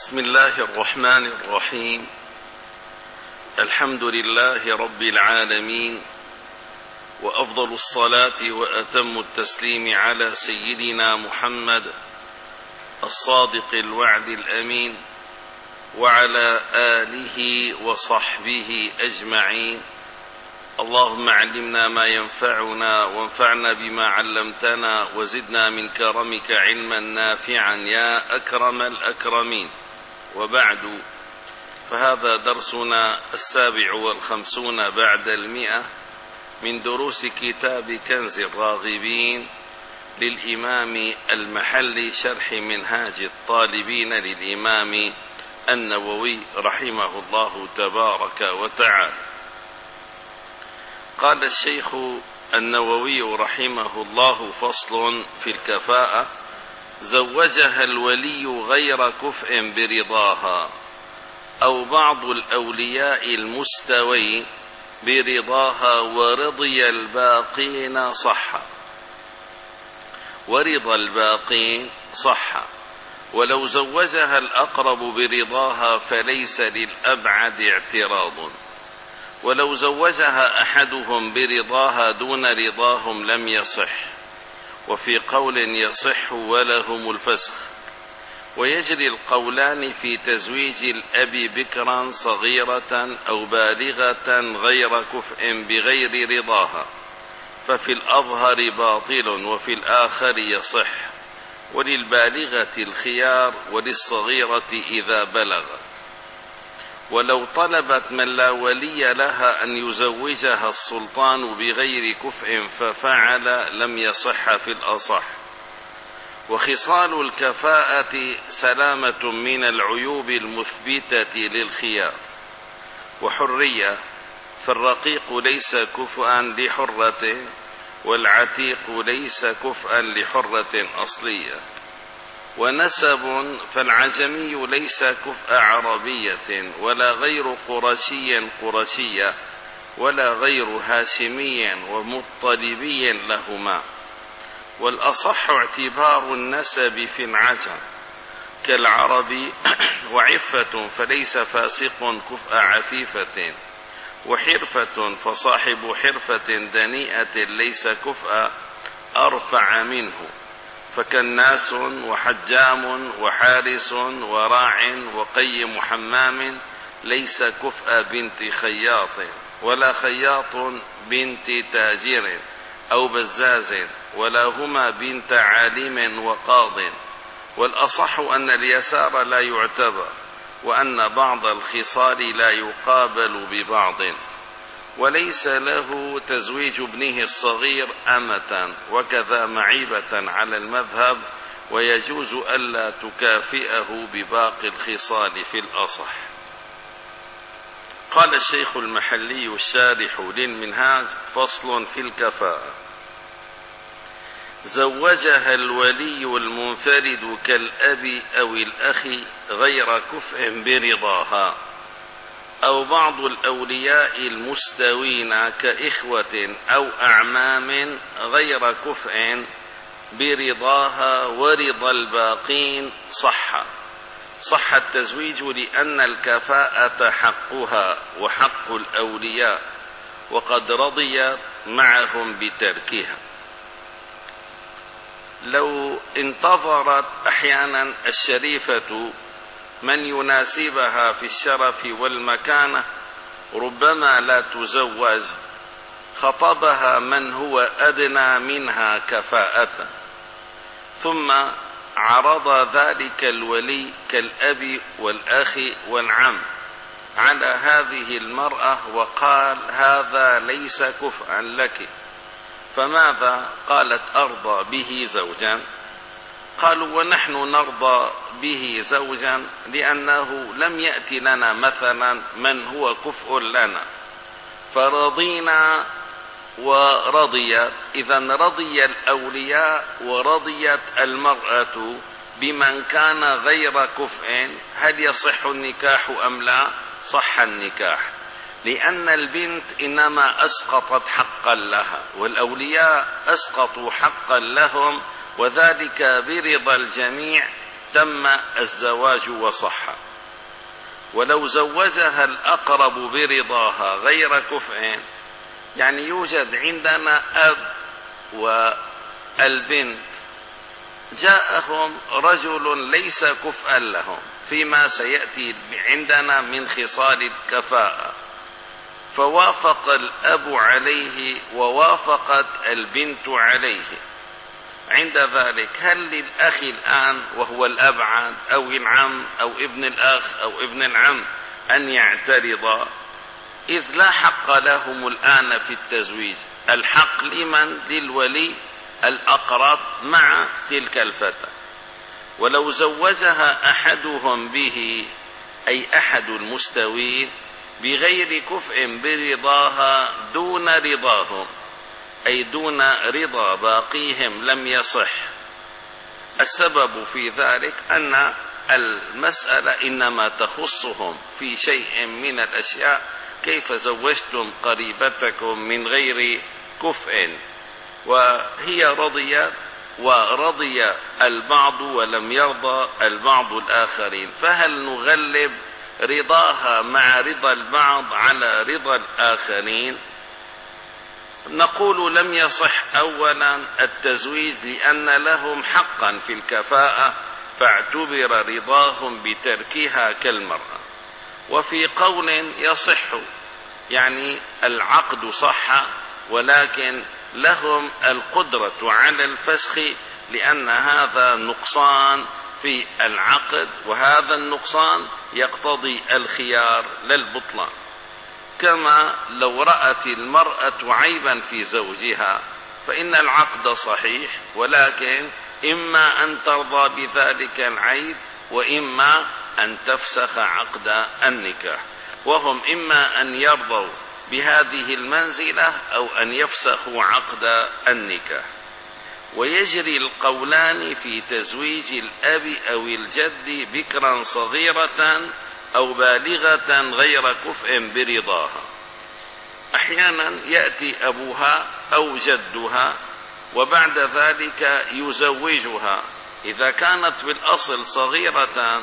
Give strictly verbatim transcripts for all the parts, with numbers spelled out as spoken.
بسم الله الرحمن الرحيم. الحمد لله رب العالمين، وأفضل الصلاة وأتم التسليم على سيدنا محمد الصادق الوعد الأمين، وعلى آله وصحبه أجمعين. اللهم علمنا ما ينفعنا وانفعنا بما علمتنا، وزدنا من كرمك علما نافعا يا أكرم الأكرمين. وبعد، فهذا درسنا السابع والخمسون بعد المئة من دروس كتاب كنز الراغبين للإمام المحلي، شرح منهاج الطالبين للإمام النووي رحمه الله تبارك وتعالى. قال الشيخ النووي رحمه الله: فصل في الكفاءة: زوجها الولي غير كفء برضاها، أو بعض الأولياء المستوي برضاها، ورضي الباقين صح ورضا الباقين صح ولو زوجها الأقرب برضاها فليس للأبعد اعتراض، ولو زوجها أحدهم برضاها دون رضاهم لم يصح، وفي قول يصح ولهم الفسخ. ويجري القولان في تزويج الأب بكرا صغيرة أو بالغة غير كفء بغير رضاها، ففي الأظهر باطل وفي الآخر يصح، وللبالغة الخيار وللصغيرة إذا بلغت. ولو طلبت من لا ولي لها أن يزوجها السلطان بغير كفء ففعل لم يصح في الأصح. وخصال الكفاءة سلامة من العيوب المثبتة للخيار، وحرية، فالرقيق ليس كفءا لحرة، والعتيق ليس كفءا لحرة أصلية. ونسب، فالعجمي ليس كفء عربية، ولا غير قرشي قرشية، ولا غير هاشمي ومطلبي لهما. والأصح اعتبار النسب في العجم كالعربي. وعفة، فليس فاسق كفء عفيفة، وحرفة، فصاحب حرفة دنيئة ليس كفء أرفع منه، فكناس وحجام وحارس وراع وقيم حمام ليس كفء بنت خياط، ولا خياط بنت تاجر أو بزاز، ولا هما بنت عالم وقاض. والأصح أن اليسار لا يعتبر، وأن بعض الخصال لا يقابل ببعض. وليس له تزويج ابنه الصغير أمة، وكذا معيبة على المذهب، ويجوز ألا تكافئه بباقي الخصال في الأصح. قال الشيخ المحلي الشارح للمنهاج: فصل في الكفاءة: زوجها الولي المنفرد كالأب أو الأخ غير كفء برضاها، أو بعض الأولياء المستوين كإخوة أو أعمام غير كفء برضاها، ورضا الباقين صح صح التزويج، لأن الكفاءة حقها وحق الأولياء، وقد رضي معهم بتركها. لو انتظرت أحيانا الشريفة من يناسبها في الشرف والمكانة ربما لا تزوج، خطبها من هو أدنى منها كفاءة، ثم عرض ذلك الولي كالأب والأخ والعم على هذه المرأة وقال: هذا ليس كفءا لك، فماذا؟ قالت: أرضى به زوجا. قالوا: ونحن نرضى به زوجا لأنه لم يأتي لنا مثلا من هو كفء لنا، فرضينا ورضيت. إذن رضي الأولياء ورضيت المرأة بمن كان غير كفء. هل يصح النكاح أم لا؟ صح النكاح، لأن البنت إنما أسقطت حقا لها، والأولياء أسقطوا حقا لهم، وذلك برضا الجميع تم الزواج وصح. ولو زوجها الأقرب برضاها غير كفء، يعني يوجد عندنا أب والبنت، جاءهم رجل ليس كفءا لهم فيما سيأتي عندنا من خصال الكفاءة، فوافق الأب عليه ووافقت البنت عليه. عند ذلك هل للأخ الآن وهو الأبعد أو العم أو ابن الأخ أو ابن العم أن يعترض؟ إذ لا حق لهم الآن في التزويج. الحق لمن؟ للولي الأقرب مع تلك الفتاة. ولو زوجها أحدهم به، أي أحد المستوين، بغير كفء برضاها دون رضاهم، أي دون رضا باقيهم، لم يصح. السبب في ذلك أن المسألة إنما تخصهم في شيء من الأشياء، كيف زوجتم قريبتكم من غير كفء، وهي رضيت ورضي البعض ولم يرضى البعض الآخرين، فهل نغلب رضاها مع رضا البعض على رضا الآخرين؟ نقول لم يصح أولا التزويج لأن لهم حقا في الكفاءة، فاعتبر رضاهم بتركها كالمرأة. وفي قول يصح، يعني العقد صح ولكن لهم القدرة على الفسخ، لأن هذا نقصان في العقد، وهذا النقصان يقتضي الخيار للبطلان. كما لو رأت المرأة عيبا في زوجها فإن العقد صحيح، ولكن إما أن ترضى بذلك العيب وإما أن تفسخ عقد النكاح، وهم إما أن يرضوا بهذه المنزلة أو أن يفسخوا عقد النكاح. ويجري القولان في تزويج الأب أو الجد بكرا صغيرة أو بالغة غير كفء برضاها. أحيانا يأتي أبوها أو جدها وبعد ذلك يزوجها، إذا كانت بالأصل صغيرة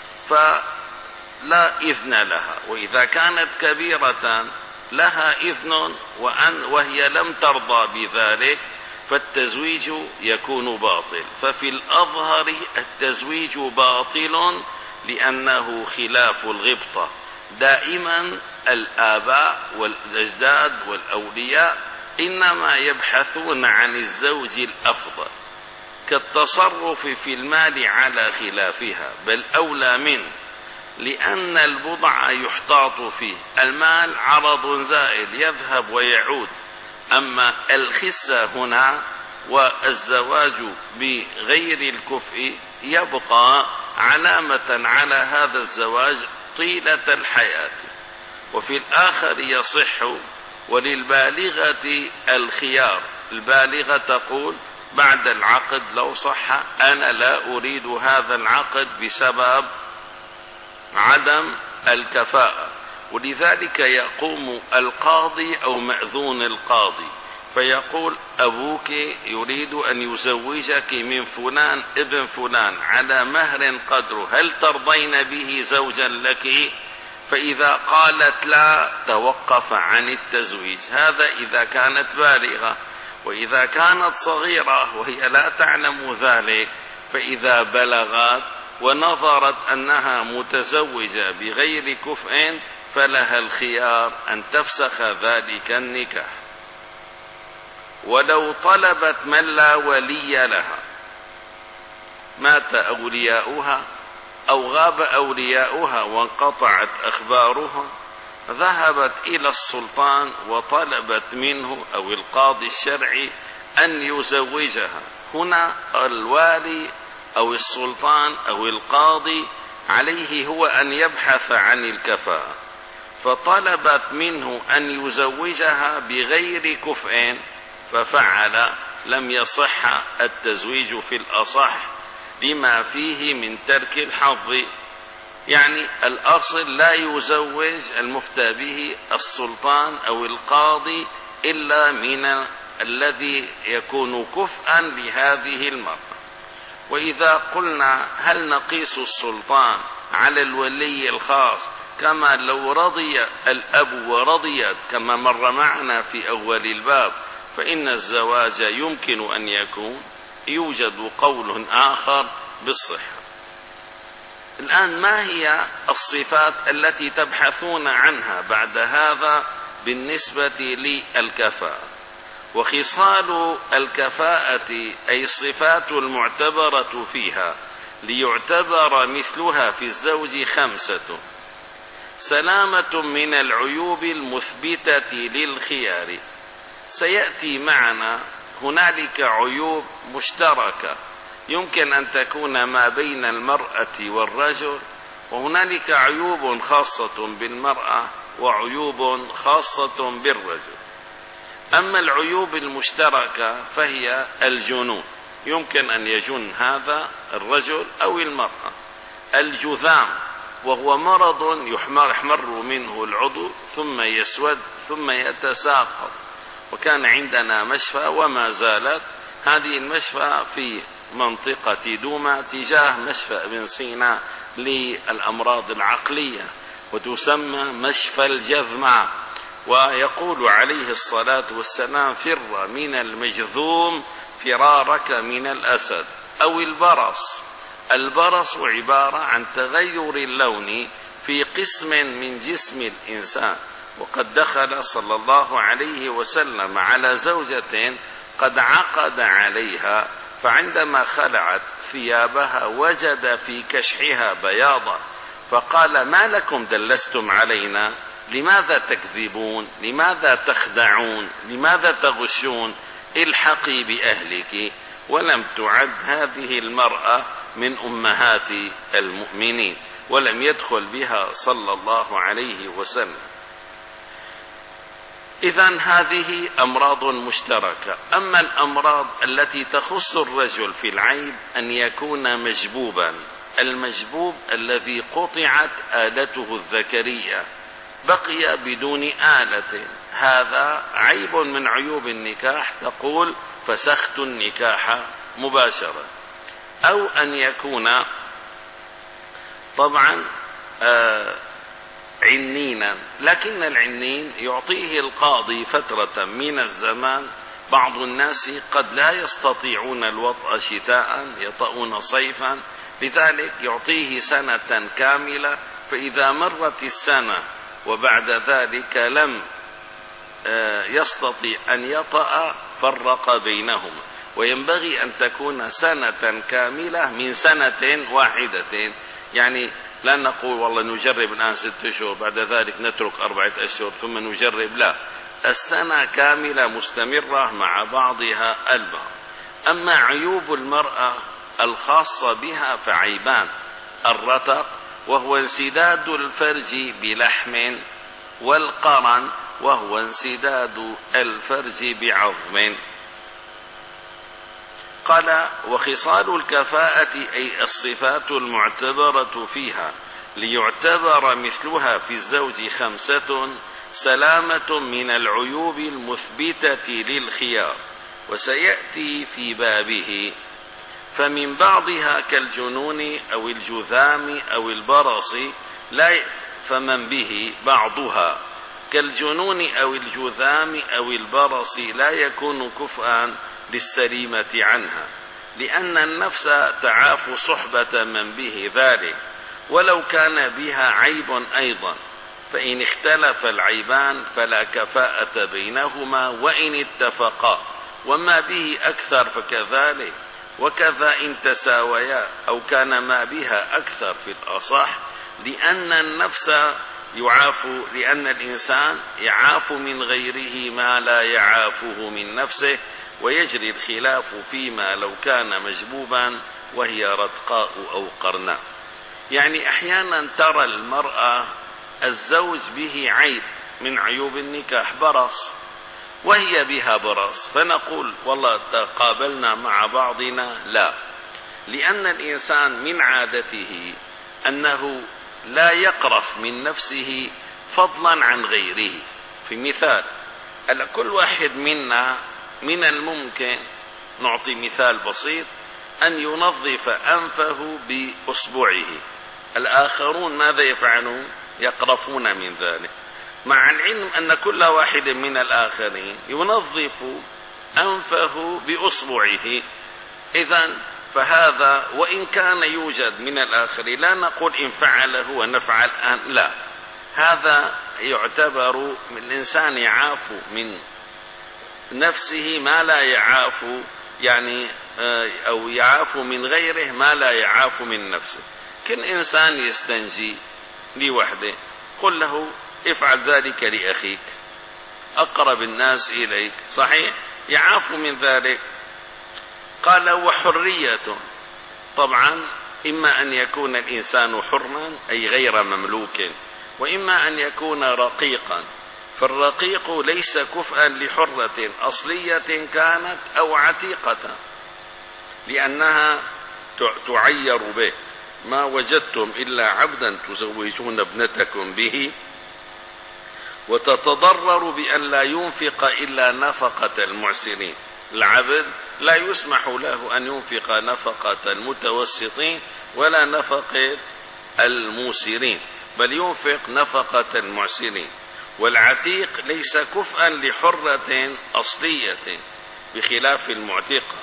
فلا إذن لها، وإذا كانت كبيرة لها إذن وأن وهي لم ترضى بذلك، فالتزويج يكون باطل. ففي الأظهر التزويج باطل لأنه خلاف الغبطة. دائما الآباء والأجداد والأولياء إنما يبحثون عن الزوج الأفضل، كالتصرف في المال على خلافها، بل أولى منه، لأن البضع يحتاط فيه. المال عرض زائل يذهب ويعود، أما الخسة هنا والزواج بغير الكفء يبقى علامة على هذا الزواج طيلة الحياة. وفي الآخر يصح، وللبالغة الخيار. البالغة تقول بعد العقد لو صح أنا لا أريد هذا العقد بسبب عدم الكفاءة، ولذلك يقوم القاضي أو مأذون القاضي فيقول أبوك يريد أن يزوجك من فلان ابن فلان على مهر قدره، هل ترضين به زوجا لك؟ فإذا قالت لا توقف عن التزويج. هذا إذا كانت بالغة. وإذا كانت صغيرة وهي لا تعلم ذلك، فإذا بلغت ونظرت أنها متزوجة بغير كفء فلها الخيار أن تفسخ ذلك النكاح. ولو طلبت من لا ولي لها، مات أولياؤها أو غاب أولياؤها وانقطعت أخبارها، ذهبت إلى السلطان وطلبت منه أو القاضي الشرعي أن يزوجها. هنا الوالي أو السلطان أو القاضي عليه هو أن يبحث عن الكفاءة، فطلبت منه أن يزوجها بغير كفء ففعل، لم يصح التزويج في الأصح لما فيه من ترك الحظ. يعني الأصل لا يزوج المفتى به السلطان أو القاضي إلا من الذي يكون كفءا لهذه المرأة. وإذا قلنا هل نقيس السلطان على الولي الخاص كما لو رضي الأب ورضيت كما مر معنا في أول الباب، فإن الزواج يمكن أن يكون، يوجد قول آخر بالصحة. الآن ما هي الصفات التي تبحثون عنها بعد هذا بالنسبة للكفاءة؟ وخصال الكفاءة أي الصفات المعتبرة فيها ليعتبر مثلها في الزوج خمسة: سلامة من العيوب المثبتة للخيار. سيأتي معنا هنالك عيوب مشتركة يمكن أن تكون ما بين المرأة والرجل، وهنالك عيوب خاصة بالمرأة وعيوب خاصة بالرجل. أما العيوب المشتركة فهي الجنون، يمكن أن يجن هذا الرجل أو المرأة. الجذام وهو مرض يحمر منه العضو ثم يسود ثم يتساقط، وكان عندنا مشفى وما زالت هذه المشفى في منطقة دوما تجاه مشفى ابن سينا للأمراض العقلية، وتسمى مشفى الجذمة. ويقول عليه الصلاة والسلام: فر من المجذوم فرارك من الأسد. أو البرص. البرص عبارة عن تغير اللون في قسم من جسم الإنسان، وقد دخل صلى الله عليه وسلم على زوجة قد عقد عليها، فعندما خلعت ثيابها وجد في كشحها بياضا، فقال: ما لكم دلستم علينا؟ لماذا تكذبون؟ لماذا تخدعون؟ لماذا تغشون؟ الحقي بأهلك. ولم تعد هذه المرأة من أمهات المؤمنين، ولم يدخل بها صلى الله عليه وسلم. إذن هذه أمراض مشتركة. أما الأمراض التي تخص الرجل في العيب أن يكون مجبوبا. المجبوب الذي قطعت آلته الذكرية بقي بدون آلة، هذا عيب من عيوب النكاح، تقول: فسخت النكاح مباشرة. أو أن يكون طبعا آه عنينا، لكن العنين يعطيه القاضي فترة من الزمان. بعض الناس قد لا يستطيعون الوطأ شتاء، يطؤون صيفا، لذلك يعطيه سنة كاملة، فإذا مرت السنة وبعد ذلك لم يستطيع أن يطأ فرق بينهما. وينبغي أن تكون سنة كاملة من سنة واحدة، يعني لا نقول والله نجرب الآن ست أشهر بعد ذلك نترك أربعة أشهر ثم نجرب، لا، السنة كاملة مستمرة مع بعضها البعض. أما عيوب المرأة الخاصة بها فعيبان: الرتق وهو انسداد الفرج بلحم، والقرن وهو انسداد الفرج بعظم. قال: وخصال الكفاءة أي الصفات المعتبرة فيها ليعتبر مثلها في الزوج خمسة: سلامة من العيوب المثبتة للخيار، وسيأتي في بابه. فمن بعضها كالجنون أو الجذام أو البرص لا فمن به بعضها كالجنون أو الجذام أو البرص لا يكون كفءا للسليمة عنها، لأن النفس تعاف صحبة من به ذلك، ولو كان بها عيب أيضا، فإن اختلف العيبان فلا كفاءة بينهما وإن اتفقا، وما به أكثر فكذلك، وكذا إن تساويا أو كان ما بها أكثر في الأصح، لأن النفس يعاف، لأن الإنسان يعاف من غيره ما لا يعافه من نفسه، ويجري الخلاف فيما لو كان مجبوبا وهي رتقاء أو قرناء. يعني أحيانا ترى المرأة الزوج به عيب من عيوب النكاح، برص، وهي بها برص، فنقول والله تقابلنا مع بعضنا، لا، لأن الإنسان من عادته أنه لا يقرف من نفسه فضلا عن غيره. في مثال، كل واحد منا من الممكن، نعطي مثال بسيط، أن ينظف أنفه بأصبعه. الآخرون ماذا يفعلون؟ يقرفون من ذلك، مع العلم أن كل واحد من الآخرين ينظف أنفه بأصبعه. إذن فهذا وإن كان يوجد من الآخرين، لا نقول إن فعله ونفعل الآن، لا، هذا يعتبر الإنسان يعاف من نفسه ما لا يعاف، يعني أو يعاف من غيره ما لا يعاف من نفسه. كل إنسان يستنجي لوحده، قل له افعل ذلك لأخيك أقرب الناس إليك، صحيح يعاف من ذلك. قال وحرية، طبعا إما أن يكون الإنسان حرا أي غير مملوك، وإما أن يكون رقيقا، فالرقيق ليس كفءا لحرة أصلية كانت أو عتيقة، لأنها تعير به. ما وجدتم إلا عبدا تزوجون ابنتكم به وتتضرر بأن لا ينفق إلا نفقة المعسرين. العبد لا يسمح له أن ينفق نفقة المتوسطين ولا نفقة الموسرين، بل ينفق نفقة المعسرين. والعتيق ليس كفءا لحرة أصلية بخلاف المعتقة.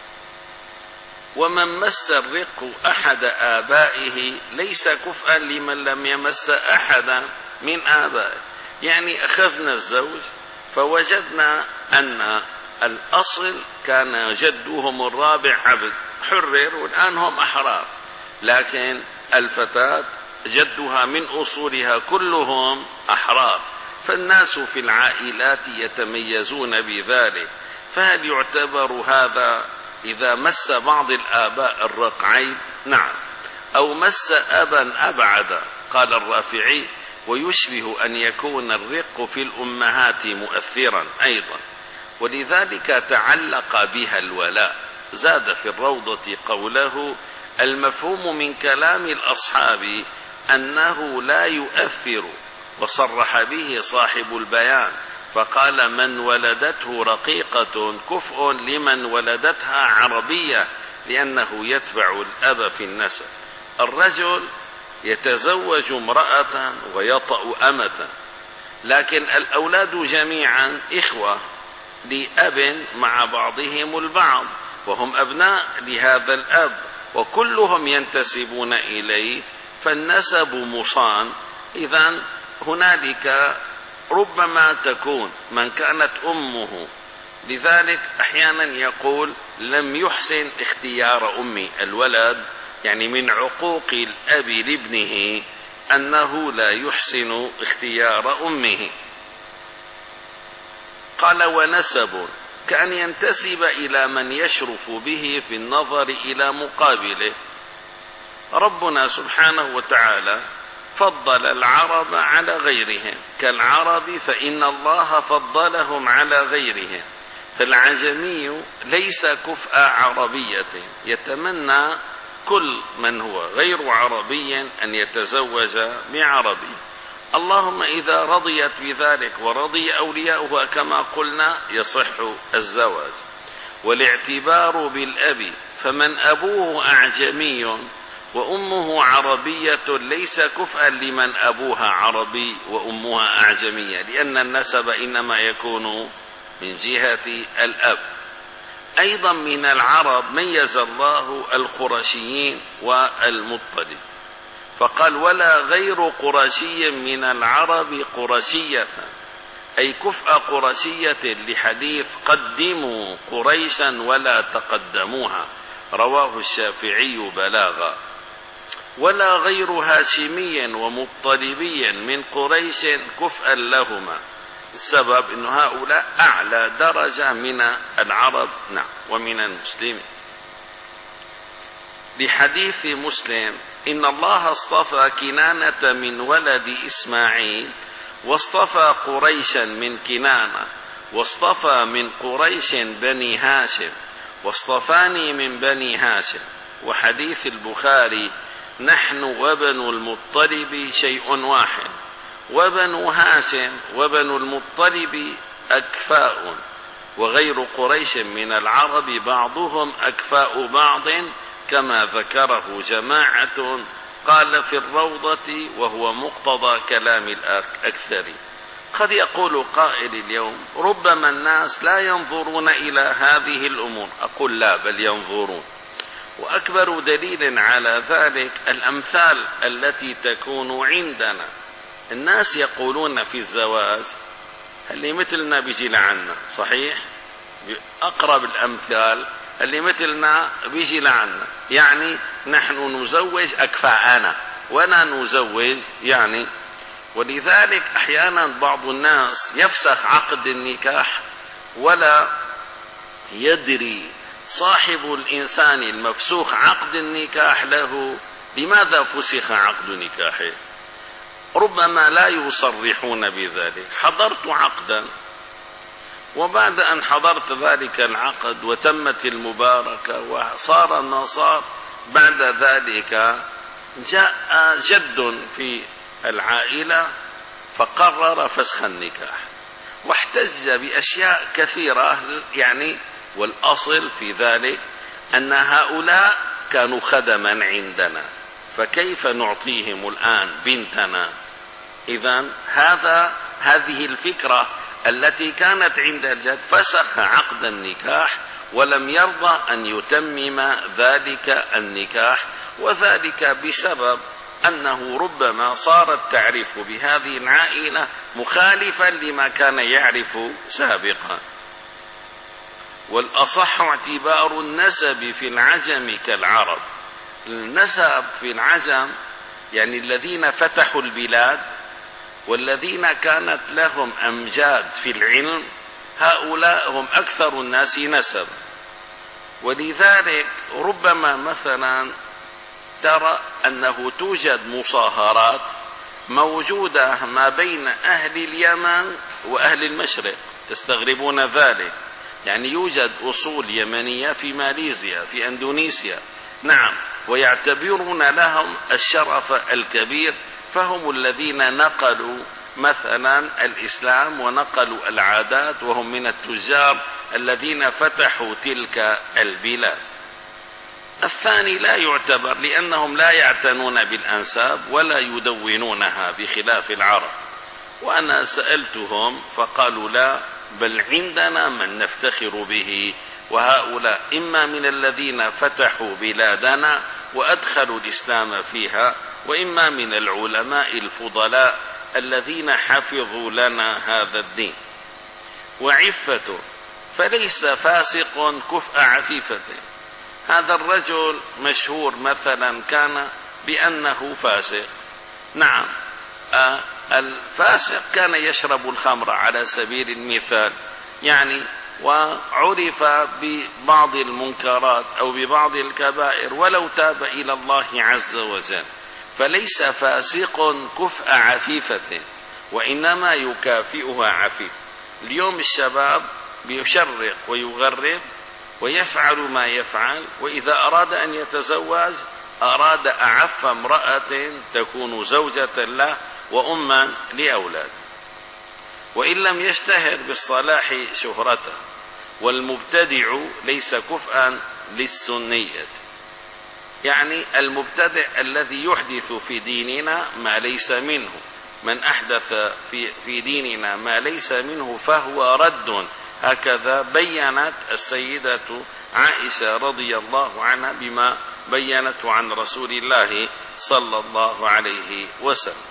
ومن مس الرق أحد آبائه ليس كفءا لمن لم يمس أحدا من آبائه. يعني أخذنا الزوج فوجدنا أن الأصل كان جدهم الرابع عبد حرر، والآن هم أحرار، لكن الفتاة جدها من أصولها كلهم أحرار، فالناس في العائلات يتميزون بذلك. فهل يعتبر هذا إذا مس بعض الآباء الرقعين؟ نعم، أو مس أبا أبعد. قال الرافعي ويشبه أن يكون الرق في الأمهات مؤثرا أيضا، ولذلك تعلق بها الولاء. زاد في الروضة قوله المفهوم من كلام الأصحاب أنه لا يؤثر، وصرح به صاحب البيان فقال من ولدته رقيقة كفء لمن ولدتها عربية، لأنه يتبع الأب في النسب. الرجل يتزوج امرأة ويطأ أمة، لكن الأولاد جميعا إخوة لأب مع بعضهم البعض، وهم أبناء لهذا الأب وكلهم ينتسبون إليه، فالنسب مصان. إذن هنالك ربما تكون من كانت أمه، لذلك أحيانا يقول لم يحسن اختيار أمي الولد، يعني من عقوق الأب لابنه أنه لا يحسن اختيار أمه. قال ونسب كأن ينتسب إلى من يشرف به في النظر إلى مقابله. ربنا سبحانه وتعالى فضل العرب على غيرهم، كالعرب فإن الله فضلهم على غيرهم. فالعجمي ليس كفء عربية، يتمنى كل من هو غير عربي أن يتزوج بعربي. اللهم إذا رضيت بذلك ورضي أولياؤها كما قلنا يصح الزواج. والاعتبار بالأب، فمن أبوه أعجمي وأمه عربية ليس كفءا لمن أبوها عربي وأمها أعجمية، لأن النسب إنما يكون من جهة الأب. أيضا من العرب ميز الله القرشيين والمطلب، فقال ولا غير قرشي من العرب قرشية، أي كفء قرشية، لحديث قدموا قريشا ولا تقدموها، رواه الشافعي بلاغا. ولا غير هاشمي ومطلبي من قريش كفءا لهما، السبب أن هؤلاء أعلى درجة من العرب نعم ومن المسلمين. لحديث مسلم إن الله اصطفى كنانة من ولد إسماعيل، واصطفى قريشا من كنانة، واصطفى من قريش بني هاشم، واصطفاني من بني هاشم. وحديث البخاري نحن وبنو المطلب شيء واحد، وبنو هاشم وبنو المطلب أكفاء. وغير قريش من العرب بعضهم أكفاء بعض كما ذكره جماعة قال في الروضة وهو مقتضى كلام الأكثر. قد يقول قائل اليوم ربما الناس لا ينظرون إلى هذه الأمور. أقول لا، بل ينظرون، وأكبر دليل على ذلك الأمثال التي تكون عندنا. الناس يقولون في الزواج اللي مثلنا بيجي لعنا، صحيح؟ أقرب الأمثال اللي مثلنا بيجي لعنا، يعني نحن نزوج أكفاءنا ولا نزوج يعني. ولذلك أحيانا بعض الناس يفسخ عقد النكاح ولا يدري صاحب الإنسان المفسوخ عقد النكاح له لماذا فسخ عقد نكاحه. ربما لا يصرحون بذلك. حضرت عقدا، وبعد أن حضرت ذلك العقد وتمت المباركة وصار ما صار، بعد ذلك جاء جد في العائلة فقرر فسخ النكاح واحتج بأشياء كثيرة يعني، والأصل في ذلك أن هؤلاء كانوا خدما عندنا، فكيف نعطيهم الآن بنتنا؟ إذن هذا هذه الفكرة التي كانت عند الجد، فسخ عقد النكاح ولم يرضى أن يتمم ذلك النكاح، وذلك بسبب أنه ربما صارت تعرف بهذه العائلة مخالفا لما كان يعرف سابقا. والأصح اعتبار النسب في العجم كالعرب. النسب في العجم يعني الذين فتحوا البلاد والذين كانت لهم أمجاد في العلم، هؤلاء هم أكثر الناس نسب. ولذلك ربما مثلا ترى أنه توجد مصاهرات موجودة ما بين أهل اليمن وأهل المشرق، تستغربون ذلك، يعني يوجد أصول يمنية في ماليزيا في أندونيسيا، نعم، ويعتبرون لهم الشرف الكبير، فهم الذين نقلوا مثلا الإسلام ونقلوا العادات، وهم من التجار الذين فتحوا تلك البلاد. الثاني لا يعتبر لأنهم لا يعتنون بالأنساب ولا يدونونها بخلاف العرب، وأنا سألتهم فقالوا لا، بل عندنا من نفتخر به، وهؤلاء إما من الذين فتحوا بلادنا وأدخلوا الإسلام فيها، وإما من العلماء الفضلاء الذين حفظوا لنا هذا الدين. وعفته فليس فاسق كفء عفيفته. هذا الرجل مشهور مثلا كان بأنه فاسق، نعم، آه الفاسق كان يشرب الخمر على سبيل المثال يعني، وعرف ببعض المنكرات أو ببعض الكبائر ولو تاب إلى الله عز وجل، فليس فاسق كفء عفيفة، وإنما يكافئها عفيف. اليوم الشباب بيشرق ويغرب ويفعل ما يفعل، وإذا أراد أن يتزوج أراد أعف امرأة تكون زوجة له وأما لأولاده، وإن لم يشتهر بالصلاح شهرته. والمبتدع ليس كفءا للسنية، يعني المبتدع الذي يحدث في ديننا ما ليس منه. من أحدث في, في ديننا ما ليس منه فهو رد، هكذا بيّنت السيدة عائشة رضي الله عنها بما بيّنت عن رسول الله صلى الله عليه وسلم.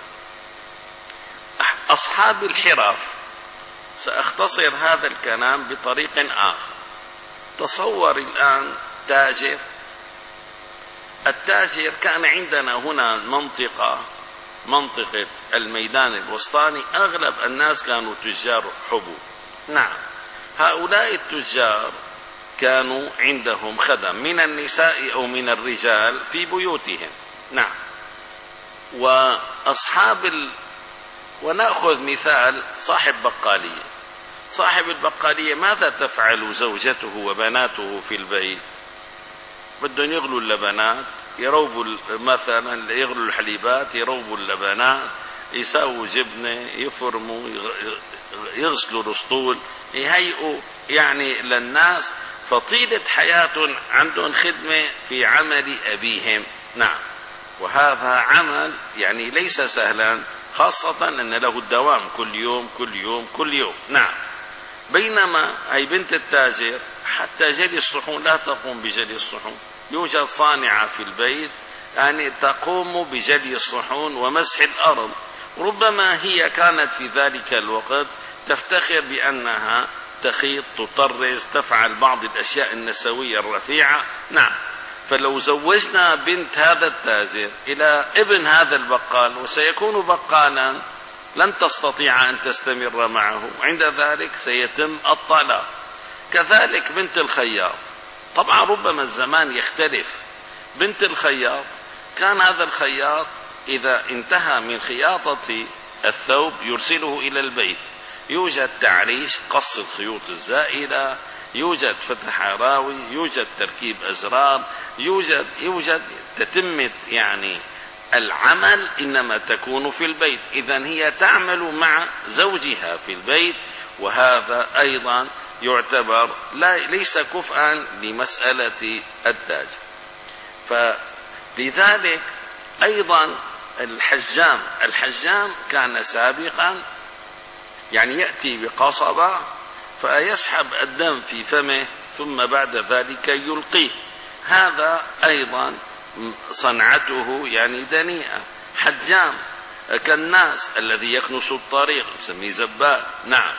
أصحاب الحرف، سأختصر هذا الكلام بطريق آخر. تصور الآن تاجر، التاجر كان عندنا هنا منطقة منطقة الميدان الوسطاني أغلب الناس كانوا تجار حبوب، نعم، هؤلاء التجار كانوا عندهم خدم من النساء أو من الرجال في بيوتهم، نعم، وأصحاب ال... ونأخذ مثال صاحب بقالية. صاحب البقالية ماذا تفعل زوجته وبناته في البيت؟ بدهم يغلوا اللبنات، يروبوا مثلا يغلوا الحليبات، يروبوا اللبنات، يساووا جبنة، يفرموا، يغسلوا الأسطول، يهيئوا يعني للناس، فطيلة حياة عندهم خدمة في عمل أبيهم. نعم، وهذا عمل يعني ليس سهلا، خاصة أن له الدوام كل يوم كل يوم كل يوم. نعم، بينما هي بنت التاجر حتى جلي الصحون لا تقوم بجلي الصحون، يوجد صانعة في البيت يعني تقوم بجلي الصحون ومسح الأرض، ربما هي كانت في ذلك الوقت تفتخر بأنها تخيط، تطرز، تفعل بعض الأشياء النسوية الرفيعة. نعم، فلو زوجنا بنت هذا التاجر إلى ابن هذا البقال وسيكون بقالا لن تستطيع أن تستمر معه، عند ذلك سيتم الطلاق. كذلك بنت الخياط، طبعا ربما الزمان يختلف. بنت الخياط كان هذا الخياط إذا انتهى من خياطة الثوب يرسله إلى البيت، يوجد تعريش، قص الخيوط الزائدة، يوجد فتح راوي، يوجد تركيب أزرار، يوجد يوجد تتمة يعني العمل إنما تكون في البيت. إذن هي تعمل مع زوجها في البيت، وهذا أيضا يعتبر لا ليس كفءا لمسألة التاجر. فلذلك أيضا الحجام الحجام كان سابقا يعني يأتي بقصبة فيسحب الدم في فمه ثم بعد ذلك يلقيه، هذا أيضا صنعته يعني دنيئة. حجام كالناس الذي يكنس الطريق يسميه زبال. نعم،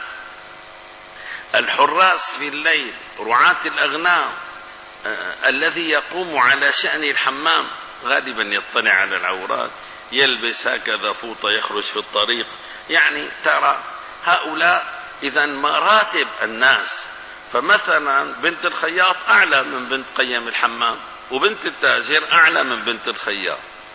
الحراس في الليل، رعاة الأغنام، آه الذي يقوم على شأن الحمام، غالبا يطلع على العورات، يلبس هكذا فوطة يخرج في الطريق، يعني ترى هؤلاء إذا مراتب الناس. فمثلا بنت الخياط أعلى من بنت قيم الحمام، وبنت التاجر أعلى من بنت الخياط.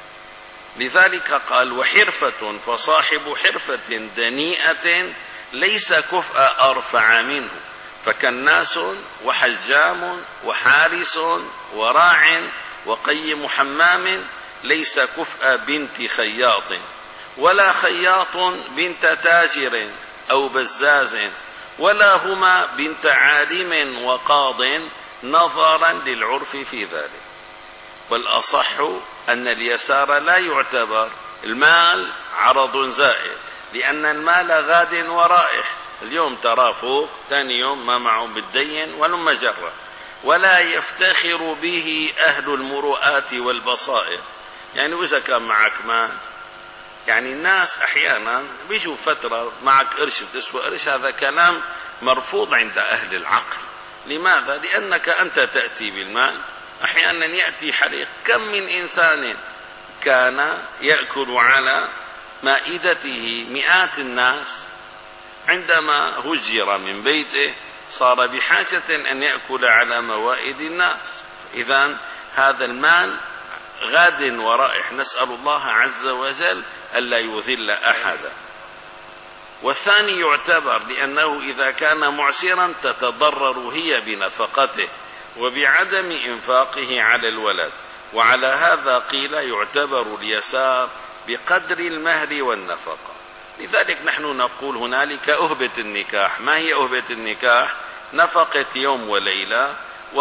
لذلك قال: وحرفة فصاحب حرفة دنيئة ليس كفء أرفع منه، فكناس وحجام وحارس وراع وقيم حمام ليس كفء بنت خياط، ولا خياط بنت تاجر أو بزاز، ولا هما بنت عالم وقاض، نظرا للعرف في ذلك. والأصح أن اليسار لا يعتبر، المال عرض زائد، لأن المال غاد ورائح، اليوم ترى فوق، ثاني يوم ما معه بالدين ولم جرة، ولا يفتخر به أهل المروءات والبصائر. يعني إذا كان معك مال، يعني الناس أحيانا بيجوا فترة معك قرش بتسوى قرش، هذا كلام مرفوض عند أهل العقل. لماذا؟ لأنك أنت تأتي بالمال، أحيانا يأتي حريق. كم من إنسان كان يأكل على مائدته مئات الناس، عندما هجر من بيته صار بحاجة أن يأكل على موائد الناس. إذن هذا المال غاد ورائح، نسأل الله عز وجل ألا يذل أحدا. والثاني يعتبر لأنه إذا كان معسرا تتضرر هي بنفقته وبعدم إنفاقه على الولد، وعلى هذا قيل يعتبر اليسار بقدر المهر والنفقة. لذلك نحن نقول هنالك أهبة النكاح. ما هي أهبة النكاح؟ نفقة يوم وليلة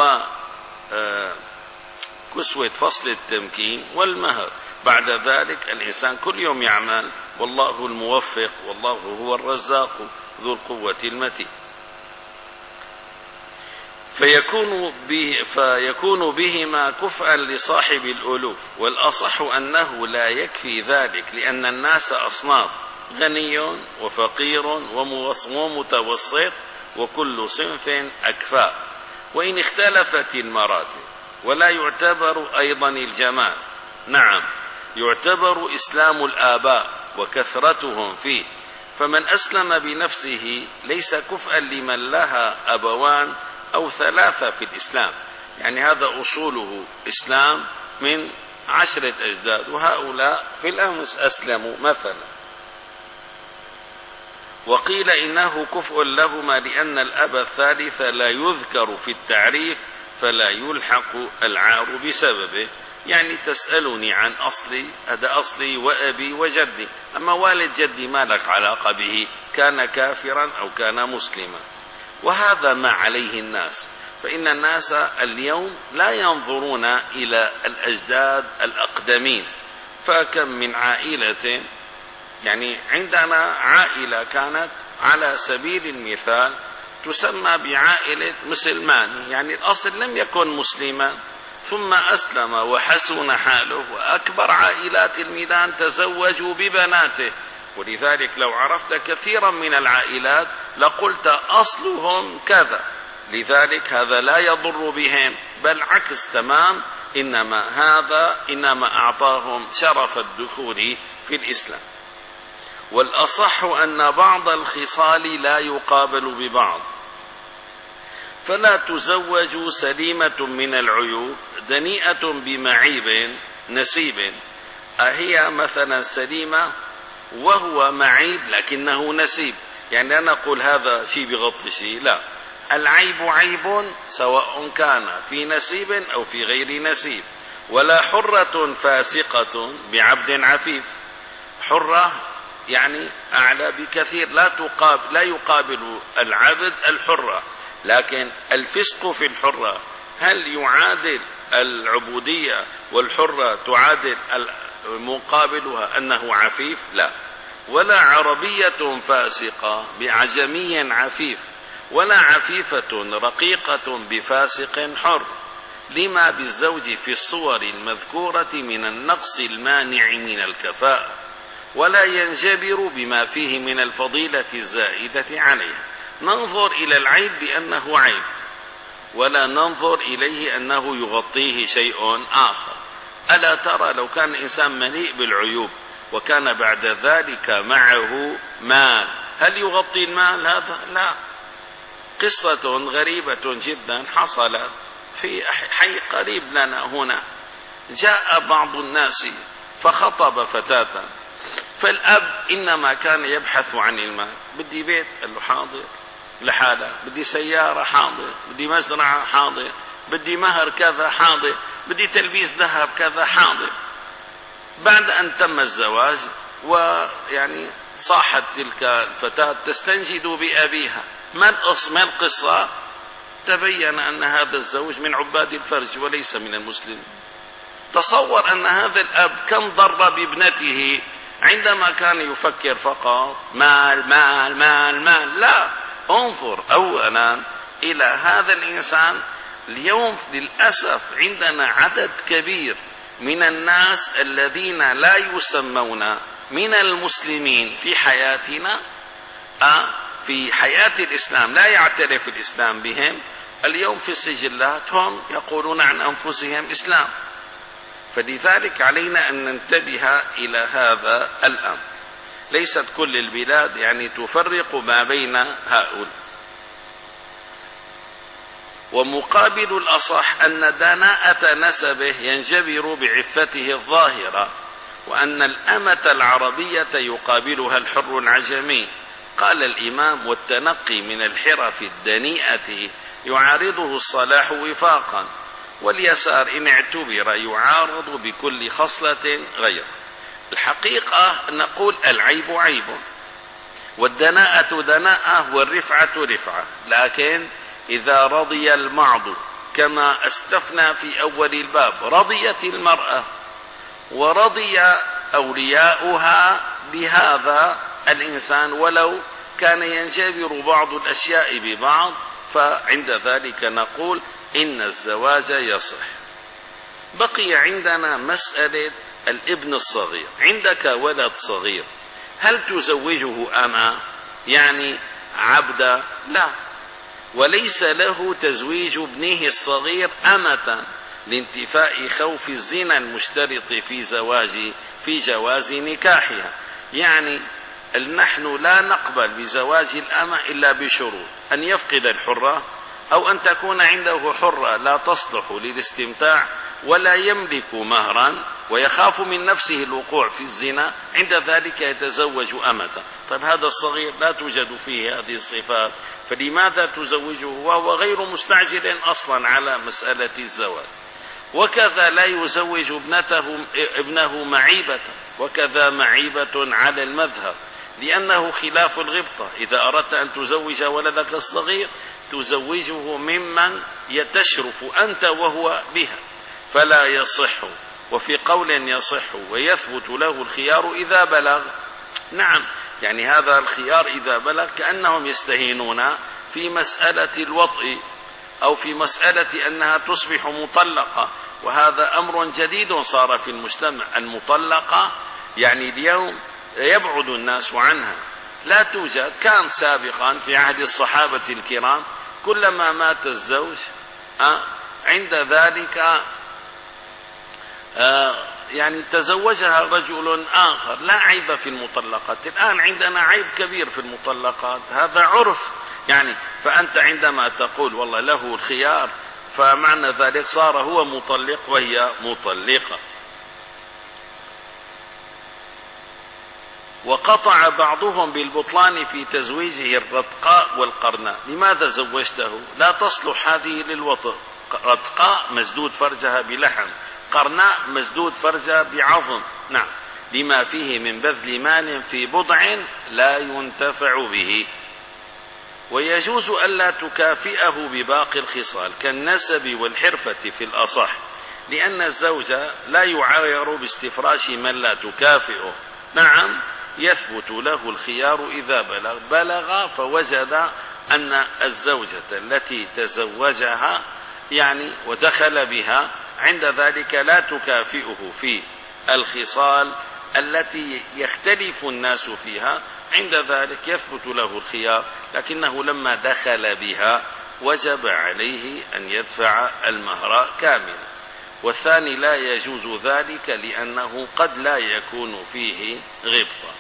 وكسوة فصل التمكين والمهر. بعد ذلك الإنسان كل يوم يعمل، والله الموفق، والله هو الرزاق ذو القوة المتين. فيكون, به فيكون بهما كفءا لصاحب الألوف. والأصح أنه لا يكفي ذلك، لأن الناس أصناف: غني وفقير ومتوسط، وكل صنف أكفاء، وإن اختلفت المراتب. ولا يعتبر أيضا الجمال. نعم، يعتبر إسلام الآباء وكثرتهم فيه، فمن أسلم بنفسه ليس كفءا لمن لها أبوان أو ثلاثة في الإسلام. يعني هذا أصوله إسلام من عشرة أجداد، وهؤلاء في الأمس أسلموا مثلا. وقيل إنه كفء لهما لأن الأب الثالث لا يذكر في التعريف، فلا يلحق العار بسببه. يعني تسألني عن أصلي، هذا أصلي وأبي وجدي، أما والد جدي ما لك علاقة به، كان كافرا أو كان مسلما. وهذا ما عليه الناس، فإن الناس اليوم لا ينظرون إلى الأجداد الأقدمين. فكم من عائلة، يعني عندنا عائلة كانت على سبيل المثال تسمى بعائلة مسلمان، يعني الأصل لم يكن مسلما ثم أسلم وحسن حاله، وأكبر عائلات الميدان تزوجوا ببناته. ولذلك لو عرفت كثيرا من العائلات لقلت أصلهم كذا، لذلك هذا لا يضر بهم، بل عكس تمام، إنما هذا إنما أعطاهم شرف الدخول في الإسلام. والأصح أن بعض الخصال لا يقابل ببعض، فلا تزوج سليمة من العيوب دنيئة بمعيب نسيب. أهي مثلا سليمة وهو معيب لكنه نسيب، يعني أنا أقول هذا شيء بغض شيء، لا، العيب عيب سواء كان في نسيب أو في غير نسيب. ولا حرة فاسقة بعبد عفيف، حرة يعني أعلى بكثير، لا تقابل لا يقابل العبد الحرة، لكن الفسق في الحرة هل يعادل العبودية؟ والحرة تعادل مقابلها أنه عفيف؟ لا. ولا عربية فاسقة بعجمي عفيف، ولا عفيفة رقيقة بفاسق حر، لما بالزوج في الصور المذكورة من النقص المانع من الكفاءة، ولا ينجبر بما فيه من الفضيلة الزائدة عليه. ننظر إلى العيب بأنه عيب، ولا ننظر إليه أنه يغطيه شيء آخر. ألا ترى لو كان الإنسان مليء بالعيوب وكان بعد ذلك معه مال، هل يغطي المال هذا؟ لا. قصة غريبة جدا حصلت في حي قريب لنا هنا، جاء بعض الناس فخطب فتاة، فالأب إنما كان يبحث عن المال، بدي بيت، قال له حاضر لحالة، بدي سيارة حاضر، بدي مزرعة حاضر، بدي مهر كذا حاضر، بدي تلبيس ذهب كذا حاضر. بعد أن تم الزواج ويعني صاحت تلك الفتاة تستنجد بأبيها، ما القصة؟ تبين أن هذا الزوج من عباد الفرج وليس من المسلم. تصور أن هذا الأب كم ضر بابنته عندما كان يفكر فقط مال مال مال مال. لا، انظر أولا إلى هذا الإنسان. اليوم للأسف عندنا عدد كبير من الناس الذين لا يسمون من المسلمين في حياتنا، في حياة الإسلام، لا يعترف الإسلام بهم، اليوم في السجلات هم يقولون عن أنفسهم إسلام. فلذلك علينا أن ننتبه إلى هذا الأمر. ليست كل البلاد يعني تفرق ما بين هؤلاء. ومقابل الأصح أن دناءة نسبه ينجبر بعفته الظاهرة، وأن الأمة العربية يقابلها الحر العجمي. قال الإمام: والتنقي من الحرف الدنيئة يعارضه الصلاح وفاقا، واليسار إن اعتبر يعارض بكل خصلة غير. الحقيقة نقول العيب عيب، والدناءة دناءة، والرفعة رفعة، لكن إذا رضي المعض كما أستفنى في أول الباب، رضيت المرأة ورضي أولياؤها بهذا الإنسان، ولو كان ينجبر بعض الأشياء ببعض، فعند ذلك نقول إن الزواج يصح. بقي عندنا مسألة الابن الصغير. عندك ولد صغير، هل تزوجه أما يعني عبدا؟ لا، وليس له تزويج ابنه الصغير أمة لانتفاء خوف الزنا المشترط في زواج في جواز نكاحها. يعني نحن لا نقبل بزواج الأمة إلا بشروط: أن يفقد الحرة، أو أن تكون عنده حرة لا تصلح للاستمتاع ولا يملك مهرا ويخاف من نفسه الوقوع في الزنا، عند ذلك يتزوج أمة. طيب هذا الصغير لا توجد فيه هذه الصفات، فلماذا تزوجه وهو غير مستعجل أصلا على مسألة الزواج؟ وكذا لا يزوج ابنته ابنه معيبة، وكذا معيبة على المذهب، لأنه خلاف الغبطة. إذا أردت أن تزوج ولدك الصغير تزوجه ممن تشرف أنت وهو بها، فلا يصح. وفي قول يصح ويثبت له الخيار إذا بلغ. نعم، يعني هذا الخيار إذا بلغ كأنهم يستهينون في مسألة الوطء أو في مسألة أنها تصبح مطلقة، وهذا أمر جديد صار في المجتمع. المطلقة يعني اليوم يبعد الناس عنها، لا توجد. كان سابقا في عهد الصحابة الكرام كلما مات الزوج عند ذلك يعني تزوجها رجل آخر، لا عيب في المطلقات. الآن عندنا عيب كبير في المطلقات، هذا عرف يعني. فأنت عندما تقول والله له الخيار، فمعنى ذلك صار هو مطلق وهي مطلقة. وقطع بعضهم بالبطلان في تزويجه الرتقاء والقرناء. لماذا زوجته؟ لا تصلح هذه للوطء. رتقاء مسدود فرجها بلحم، قرناء مسدود فرجها بعظم. نعم، لما فيه من بذل مال في بضع لا ينتفع به. ويجوز ألا تكافئه بباقي الخصال كالنسب والحرفة في الأصح، لأن الزوج لا يعاير باستفراش من لا تكافئه. نعم، يثبت له الخيار إذا بلغ بلغ فوجد أن الزوجة التي تزوجها يعني ودخل بها عند ذلك لا تكافئه في الخصال التي يختلف الناس فيها، عند ذلك يثبت له الخيار، لكنه لما دخل بها وجب عليه أن يدفع المهر كاملا. والثاني لا يجوز ذلك لأنه قد لا يكون فيه غبطة.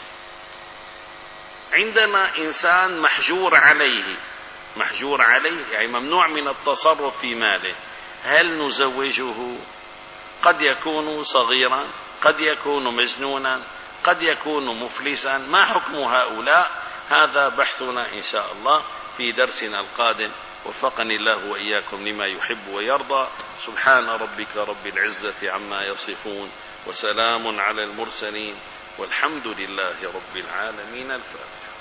عندنا إنسان محجور عليه، محجور عليه يعني ممنوع من التصرف في ماله، هل نزوجه؟ قد يكون صغيرا، قد يكون مجنونا، قد يكون مفلسا. ما حكم هؤلاء؟ هذا بحثنا إن شاء الله في درسنا القادم. وفقني الله وإياكم لما يحب ويرضى. سبحان ربك رب العزة عما يصفون، وسلام على المرسلين، والحمد لله رب العالمين. الفاتحة.